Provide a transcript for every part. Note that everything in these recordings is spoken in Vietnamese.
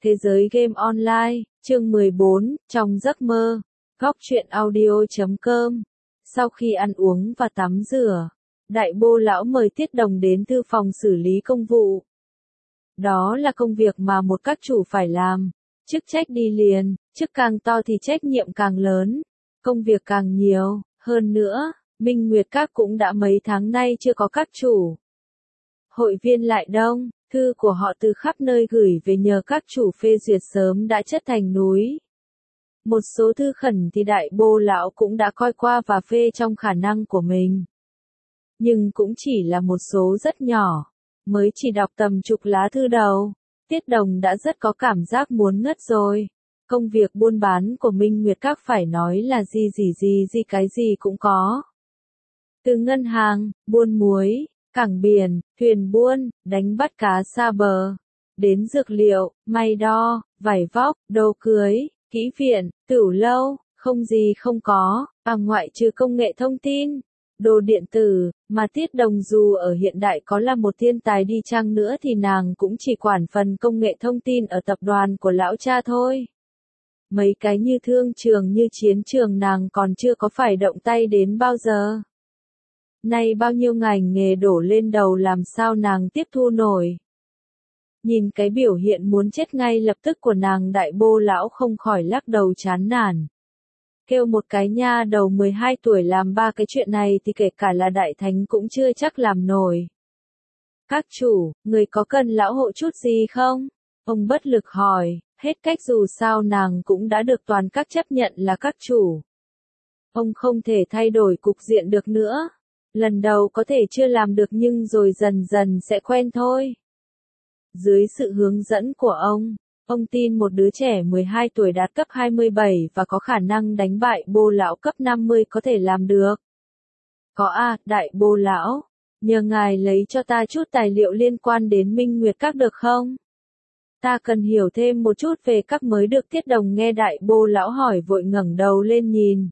Thế giới game online, chương 14, trong giấc mơ, góc truyện audio.com. Sau khi ăn uống và tắm rửa, đại bô lão mời Tiết Đồng đến thư phòng xử lý công vụ. Đó là công việc mà một các chủ phải làm, chức trách đi liền, chức càng to thì trách nhiệm càng lớn, công việc càng nhiều, hơn nữa, Minh Nguyệt Các cũng đã mấy tháng nay chưa có các chủ. Hội viên lại đông, thư của họ từ khắp nơi gửi về nhờ các chủ phê duyệt sớm đã chất thành núi. Một số thư khẩn thì đại bô lão cũng đã coi qua và phê trong khả năng của mình. Nhưng cũng chỉ là một số rất nhỏ, mới chỉ đọc tầm chục lá thư đầu, Tiết Đồng đã rất có cảm giác muốn ngất rồi. Công việc buôn bán của Minh Nguyệt Các phải nói là gì cái gì cũng có. Từ ngân hàng, buôn muối, cảng biển, thuyền buôn, đánh bắt cá xa bờ, đến dược liệu, may đo, vải vóc, đồ cưới, kỹ viện, tửu lâu, không gì không có, ngoại trừ công nghệ thông tin, đồ điện tử, mà Tiết Đồng dù ở hiện đại có là một thiên tài đi chăng nữa thì nàng cũng chỉ quản phần công nghệ thông tin ở tập đoàn của lão cha thôi. Mấy cái như thương trường như chiến trường nàng còn chưa có phải động tay đến bao giờ. Nay bao nhiêu ngành nghề đổ lên đầu làm sao nàng tiếp thu nổi. Nhìn cái biểu hiện muốn chết ngay lập tức của nàng đại bô lão không khỏi lắc đầu chán nản. Kêu một cái nha đầu 12 tuổi làm ba cái chuyện này thì kể cả là đại thánh cũng chưa chắc làm nổi. Các chủ, người có cần lão hộ chút gì không? Ông bất lực hỏi, hết cách dù sao nàng cũng đã được toàn các chấp nhận là các chủ. Ông không thể thay đổi cục diện được nữa. Lần đầu có thể chưa làm được nhưng rồi dần dần sẽ quen thôi. Dưới sự hướng dẫn của ông tin một đứa trẻ 12 tuổi đạt cấp 27 và có khả năng đánh bại bô lão cấp 50 có thể làm được. Có đại bô lão, nhờ ngài lấy cho ta chút tài liệu liên quan đến Minh Nguyệt Các được không? Ta cần hiểu thêm một chút về các mới được. Tiết Đồng nghe đại bô lão hỏi vội ngẩng đầu lên nhìn.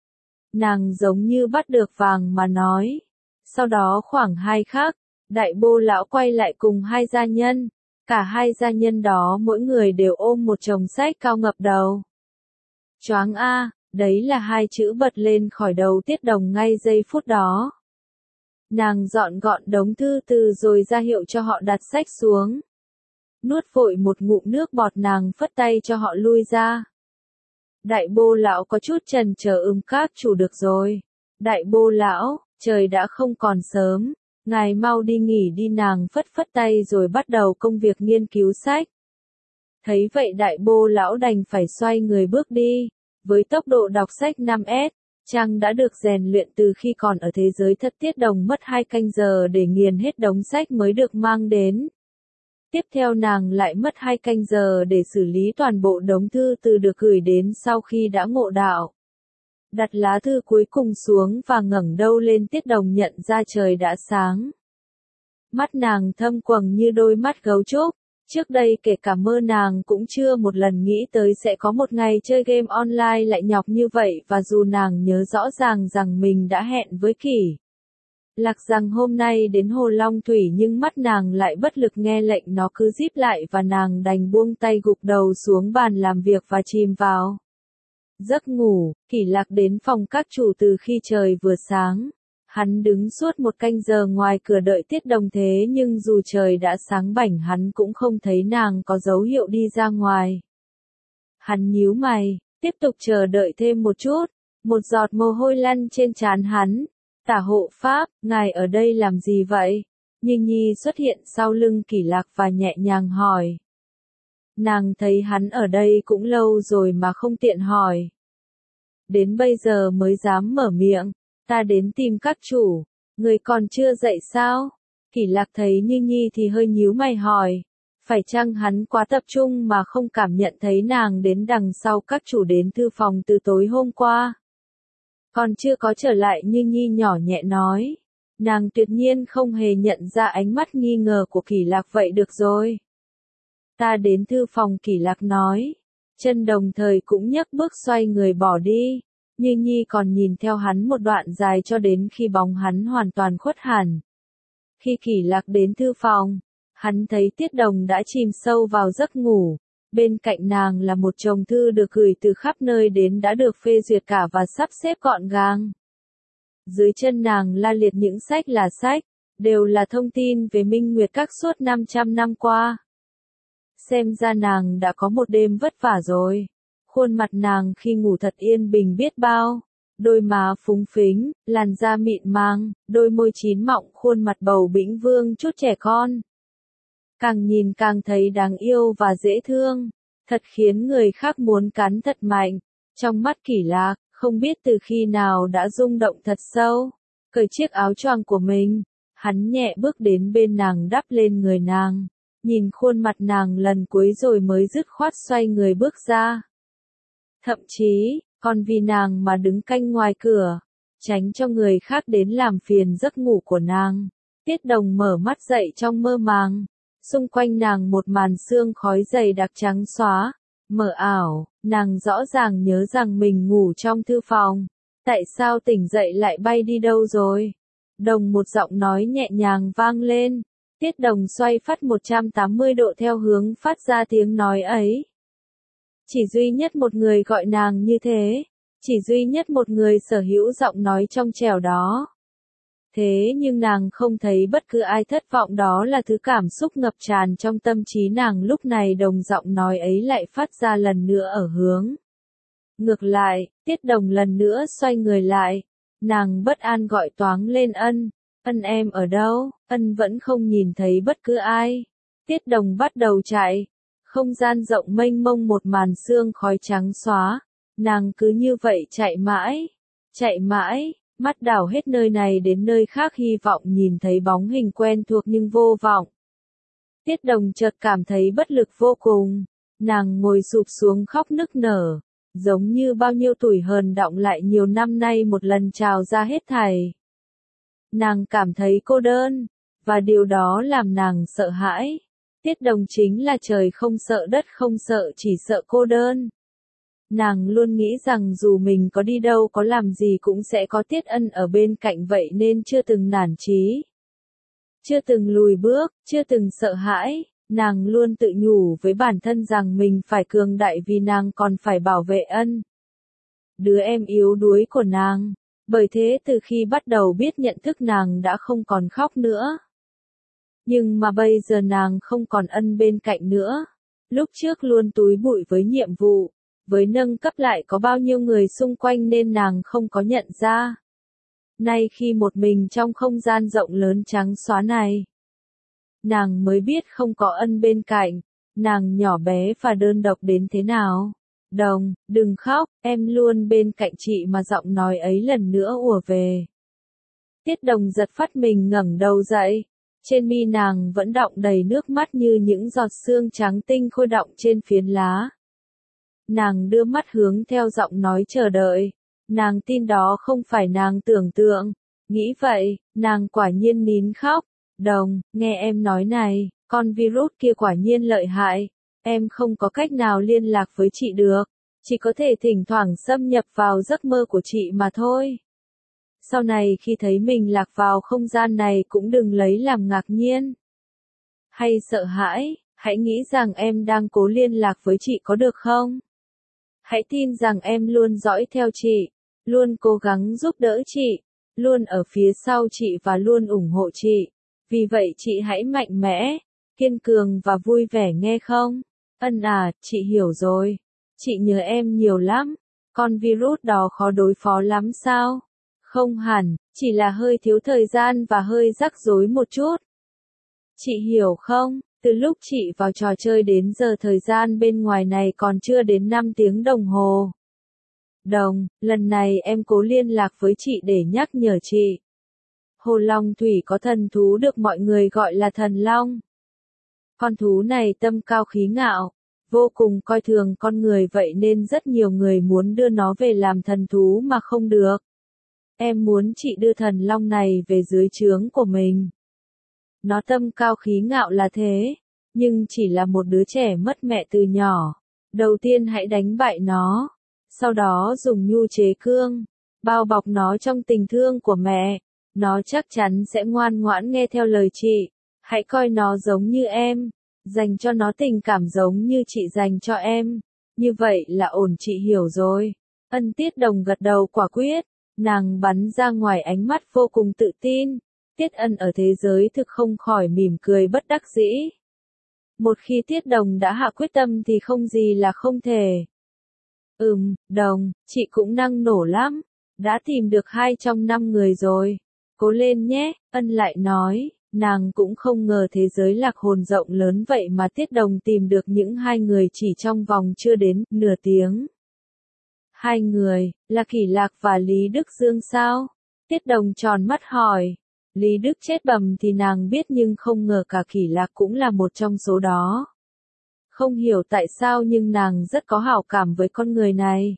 Nàng giống như bắt được vàng mà nói. Sau đó khoảng 2 khắc, đại bô lão quay lại cùng hai gia nhân. Cả hai gia nhân đó mỗi người đều ôm một chồng sách cao ngập đầu. Choáng đấy là hai chữ bật lên khỏi đầu Tiết Đồng ngay giây phút đó. Nàng dọn gọn đống thư từ rồi ra hiệu cho họ đặt sách xuống. Nuốt vội một ngụm nước bọt nàng phất tay cho họ lui ra. Đại bô lão có chút chần chờ các chủ được rồi. Đại bô lão, trời đã không còn sớm, ngài mau đi nghỉ đi nàng phất phất tay rồi bắt đầu công việc nghiên cứu sách. Thấy vậy đại bô lão đành phải xoay người bước đi, với tốc độ đọc sách 5S, chàng đã được rèn luyện từ khi còn ở thế giới thật. Tiết Đồng mất 2 canh giờ để nghiền hết đống sách mới được mang đến. Tiếp theo nàng lại mất 2 canh giờ để xử lý toàn bộ đống thư từ được gửi đến sau khi đã ngộ đạo. Đặt lá thư cuối cùng xuống và ngẩng đầu lên Tiết Đồng nhận ra trời đã sáng. Mắt nàng thâm quầng như đôi mắt gấu trúc, trước đây kể cả mơ nàng cũng chưa một lần nghĩ tới sẽ có một ngày chơi game online lại nhọc như vậy và dù nàng nhớ rõ ràng rằng mình đã hẹn với Kỷ Lạc rằng hôm nay đến Hồ Long Thủy nhưng mắt nàng lại bất lực nghe lệnh nó cứ díp lại và nàng đành buông tay gục đầu xuống bàn làm việc và chìm vào giấc ngủ. Kỷ Lạc đến phòng các chủ từ khi trời vừa sáng. Hắn đứng suốt 1 canh giờ ngoài cửa đợi Tiết Đồng thế nhưng dù trời đã sáng bảnh hắn cũng không thấy nàng có dấu hiệu đi ra ngoài. Hắn nhíu mày, tiếp tục chờ đợi thêm một chút. Một giọt mồ hôi lăn trên trán hắn. Tả hộ pháp, ngài ở đây làm gì vậy? Nhinh Nhi xuất hiện sau lưng Kỷ Lạc và nhẹ nhàng hỏi. Nàng thấy hắn ở đây cũng lâu rồi mà không tiện hỏi. Đến bây giờ mới dám mở miệng. Ta đến tìm các chủ. Người còn chưa dậy sao? Kỷ Lạc thấy Nhinh Nhi thì hơi nhíu mày hỏi. Phải chăng hắn quá tập trung mà không cảm nhận thấy nàng đến đằng sau các chủ đến thư phòng từ tối hôm qua? Còn chưa có trở lại Nhinh Nhi nhỏ nhẹ nói. Nàng tuyệt nhiên không hề nhận ra ánh mắt nghi ngờ của Kỷ Lạc vậy được rồi. Ta đến thư phòng Kỷ Lạc nói. Chân đồng thời cũng nhấc bước xoay người bỏ đi. Nhinh Nhi còn nhìn theo hắn một đoạn dài cho đến khi bóng hắn hoàn toàn khuất hẳn. Khi Kỷ Lạc đến thư phòng, hắn thấy Tiết Đồng đã chìm sâu vào giấc ngủ. Bên cạnh nàng là một chồng thư được gửi từ khắp nơi đến đã được phê duyệt cả và sắp xếp gọn gàng. Dưới chân nàng la liệt những sách là sách, đều là thông tin về Minh Nguyệt Các suốt 500 năm qua. Xem ra nàng đã có một đêm vất vả rồi. Khuôn mặt nàng khi ngủ thật yên bình biết bao. Đôi má phúng phính, làn da mịn màng, đôi môi chín mọng, khuôn mặt bầu bĩnh vương chút trẻ con. Càng nhìn càng thấy đáng yêu và dễ thương, thật khiến người khác muốn cắn thật mạnh. Trong mắt Kỷ Lạc, không biết từ khi nào đã rung động thật sâu. Cởi chiếc áo choàng của mình, hắn nhẹ bước đến bên nàng đắp lên người nàng. Nhìn khuôn mặt nàng lần cuối rồi mới dứt khoát xoay người bước ra. Thậm chí, còn vì nàng mà đứng canh ngoài cửa, tránh cho người khác đến làm phiền giấc ngủ của nàng. Tiết Đồng mở mắt dậy trong mơ màng. Xung quanh nàng một màn sương khói dày đặc trắng xóa, mờ ảo, nàng rõ ràng nhớ rằng mình ngủ trong thư phòng. Tại sao tỉnh dậy lại bay đi đâu rồi? Đồng một giọng nói nhẹ nhàng vang lên. Tiết Đồng xoay phát 180 độ theo hướng phát ra tiếng nói ấy. Chỉ duy nhất một người gọi nàng như thế. Chỉ duy nhất một người sở hữu giọng nói trong trẻo đó. Thế nhưng nàng không thấy bất cứ ai thất vọng, đó là thứ cảm xúc ngập tràn trong tâm trí nàng lúc này. Đồng giọng nói ấy lại phát ra lần nữa ở hướng ngược lại. Tiết Đồng lần nữa xoay người lại. Nàng bất an gọi toáng lên Ân. Ân em ở đâu? Ân vẫn không nhìn thấy bất cứ ai. Tiết Đồng bắt đầu chạy. Không gian rộng mênh mông một màn sương khói trắng xóa. Nàng cứ như vậy chạy mãi, mắt đảo hết nơi này đến nơi khác hy vọng nhìn thấy bóng hình quen thuộc nhưng vô vọng. Tiết Đồng chợt cảm thấy bất lực vô cùng. Nàng ngồi sụp xuống khóc nức nở. Giống như bao nhiêu tủi hờn đọng lại nhiều năm nay một lần trào ra hết thảy. Nàng cảm thấy cô đơn, và điều đó làm nàng sợ hãi. Tiết Đồng chính là trời không sợ đất không sợ, chỉ sợ cô đơn. Nàng luôn nghĩ rằng dù mình có đi đâu có làm gì cũng sẽ có Tiết Ân ở bên cạnh, vậy nên chưa từng nản chí. Chưa từng lùi bước, chưa từng sợ hãi. Nàng luôn tự nhủ với bản thân rằng mình phải cường đại vì nàng còn phải bảo vệ Ân. Đứa em yếu đuối của nàng. Bởi thế từ khi bắt đầu biết nhận thức nàng đã không còn khóc nữa. Nhưng mà bây giờ nàng không còn Ân bên cạnh nữa. Lúc trước luôn túi bụi với nhiệm vụ, với nâng cấp lại có bao nhiêu người xung quanh nên nàng không có nhận ra. Nay khi một mình trong không gian rộng lớn trắng xóa này, nàng mới biết không có Ân bên cạnh, nàng nhỏ bé và đơn độc đến thế nào. Đồng, đừng khóc, em luôn bên cạnh chị mà giọng nói ấy lần nữa ùa về. Tiết Đồng giật phát mình ngẩng đầu dậy. Trên mi nàng vẫn đọng đầy nước mắt như những giọt sương trắng tinh khôi đọng trên phiến lá. Nàng đưa mắt hướng theo giọng nói chờ đợi. Nàng tin đó không phải nàng tưởng tượng. Nghĩ vậy, nàng quả nhiên nín khóc. Đồng, nghe em nói này, con virus kia quả nhiên lợi hại. Em không có cách nào liên lạc với chị được. Chỉ có thể thỉnh thoảng xâm nhập vào giấc mơ của chị mà thôi. Sau này khi thấy mình lạc vào không gian này cũng đừng lấy làm ngạc nhiên. Hay sợ hãi, hãy nghĩ rằng em đang cố liên lạc với chị có được không? Hãy tin rằng em luôn dõi theo chị, luôn cố gắng giúp đỡ chị, luôn ở phía sau chị và luôn ủng hộ chị. Vì vậy chị hãy mạnh mẽ, kiên cường và vui vẻ nghe không? Ân à, chị hiểu rồi. Chị nhớ em nhiều lắm. Con virus đó khó đối phó lắm sao? Không hẳn, chỉ là hơi thiếu thời gian và hơi rắc rối một chút. Chị hiểu không? Từ lúc chị vào trò chơi đến giờ thời gian bên ngoài này còn chưa đến 5 tiếng đồng hồ. Đồng, lần này em cố liên lạc với chị để nhắc nhở chị. Hồ Long Thủy có thần thú được mọi người gọi là thần long. Con thú này tâm cao khí ngạo, vô cùng coi thường con người, vậy nên rất nhiều người muốn đưa nó về làm thần thú mà không được. Em muốn chị đưa thần long này về dưới trướng của mình. Nó tâm cao khí ngạo là thế, nhưng chỉ là một đứa trẻ mất mẹ từ nhỏ. Đầu tiên hãy đánh bại nó, sau đó dùng nhu chế cương, bao bọc nó trong tình thương của mẹ. Nó chắc chắn sẽ ngoan ngoãn nghe theo lời chị. Hãy coi nó giống như em. Dành cho nó tình cảm giống như chị dành cho em. Như vậy là ổn, chị hiểu rồi. Ân Tiết Đồng gật đầu quả quyết. Nàng bắn ra ngoài ánh mắt vô cùng tự tin. Tiết Ân ở thế giới thực không khỏi mỉm cười bất đắc dĩ. Một khi Tiết Đồng đã hạ quyết tâm thì không gì là không thể. Đồng, chị cũng năng nổ lắm. Đã tìm được 2 trong 5 người rồi. Cố lên nhé, Ân lại nói. Nàng cũng không ngờ thế giới lạc hồn rộng lớn vậy mà Tiết Đồng tìm được những 2 người chỉ trong vòng chưa đến nửa tiếng. 2 người, là Kỷ Lạc và Lý Đức Dương sao? Tiết Đồng tròn mắt hỏi. Lý Đức chết bầm thì nàng biết nhưng không ngờ cả Kỷ Lạc cũng là một trong số đó. Không hiểu tại sao nhưng nàng rất có hảo cảm với con người này.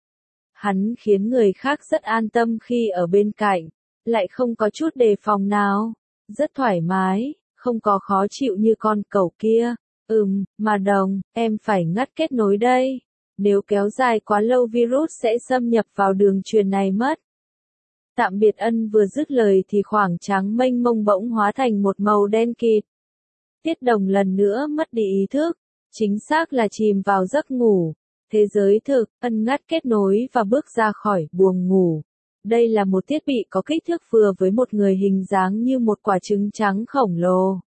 Hắn khiến người khác rất an tâm khi ở bên cạnh, lại không có chút đề phòng nào. Rất thoải mái, không có khó chịu như con cẩu kia. Mà Đồng, em phải ngắt kết nối đây. Nếu kéo dài quá lâu virus sẽ xâm nhập vào đường truyền này mất. Tạm biệt. Ân vừa dứt lời thì khoảng trắng mênh mông bỗng hóa thành một màu đen kịt. Tiết Đồng lần nữa mất đi ý thức, chính xác là chìm vào giấc ngủ. Thế giới thực, Ân ngắt kết nối và bước ra khỏi buồng ngủ. Đây là một thiết bị có kích thước vừa với một người, hình dáng như một quả trứng trắng khổng lồ.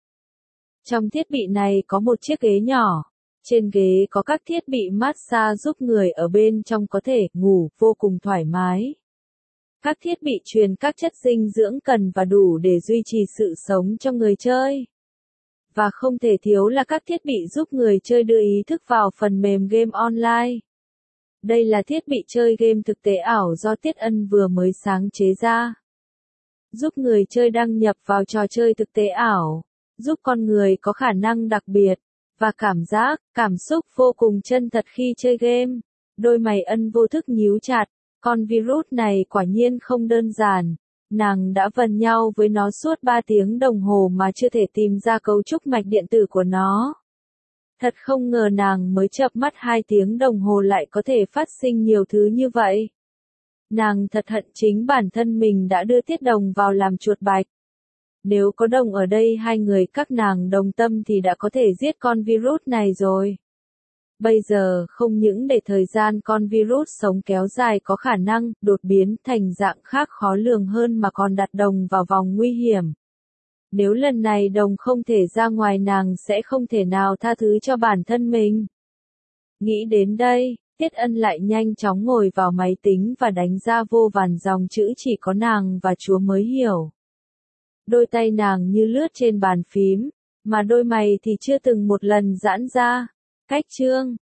Trong thiết bị này có một chiếc ghế nhỏ. Trên ghế có các thiết bị massage giúp người ở bên trong có thể ngủ vô cùng thoải mái. Các thiết bị truyền các chất dinh dưỡng cần và đủ để duy trì sự sống cho người chơi. Và không thể thiếu là các thiết bị giúp người chơi đưa ý thức vào phần mềm game online. Đây là thiết bị chơi game thực tế ảo do Tiết Ân vừa mới sáng chế ra. Giúp người chơi đăng nhập vào trò chơi thực tế ảo, giúp con người có khả năng đặc biệt, và cảm xúc vô cùng chân thật khi chơi game. Đôi mày Ân vô thức nhíu chặt, con virus này quả nhiên không đơn giản. Nàng đã vần nhau với nó suốt 3 tiếng đồng hồ mà chưa thể tìm ra cấu trúc mạch điện tử của nó. Thật không ngờ nàng mới chợp mắt 2 tiếng đồng hồ lại có thể phát sinh nhiều thứ như vậy. Nàng thật hận chính bản thân mình đã đưa Tiết Đồng vào làm chuột bạch. Nếu có Đồng ở đây, 2 người các nàng đồng tâm thì đã có thể giết con virus này rồi. Bây giờ không những để thời gian con virus sống kéo dài có khả năng đột biến thành dạng khác khó lường hơn mà còn đặt Đồng vào vòng nguy hiểm. Nếu lần này Đồng không thể ra ngoài, nàng sẽ không thể nào tha thứ cho bản thân mình. Nghĩ đến đây, Tiết Ân lại nhanh chóng ngồi vào máy tính và đánh ra vô vàn dòng chữ chỉ có nàng và Chúa mới hiểu. Đôi tay nàng như lướt trên bàn phím, mà đôi mày thì chưa từng một lần giãn ra. Cách chương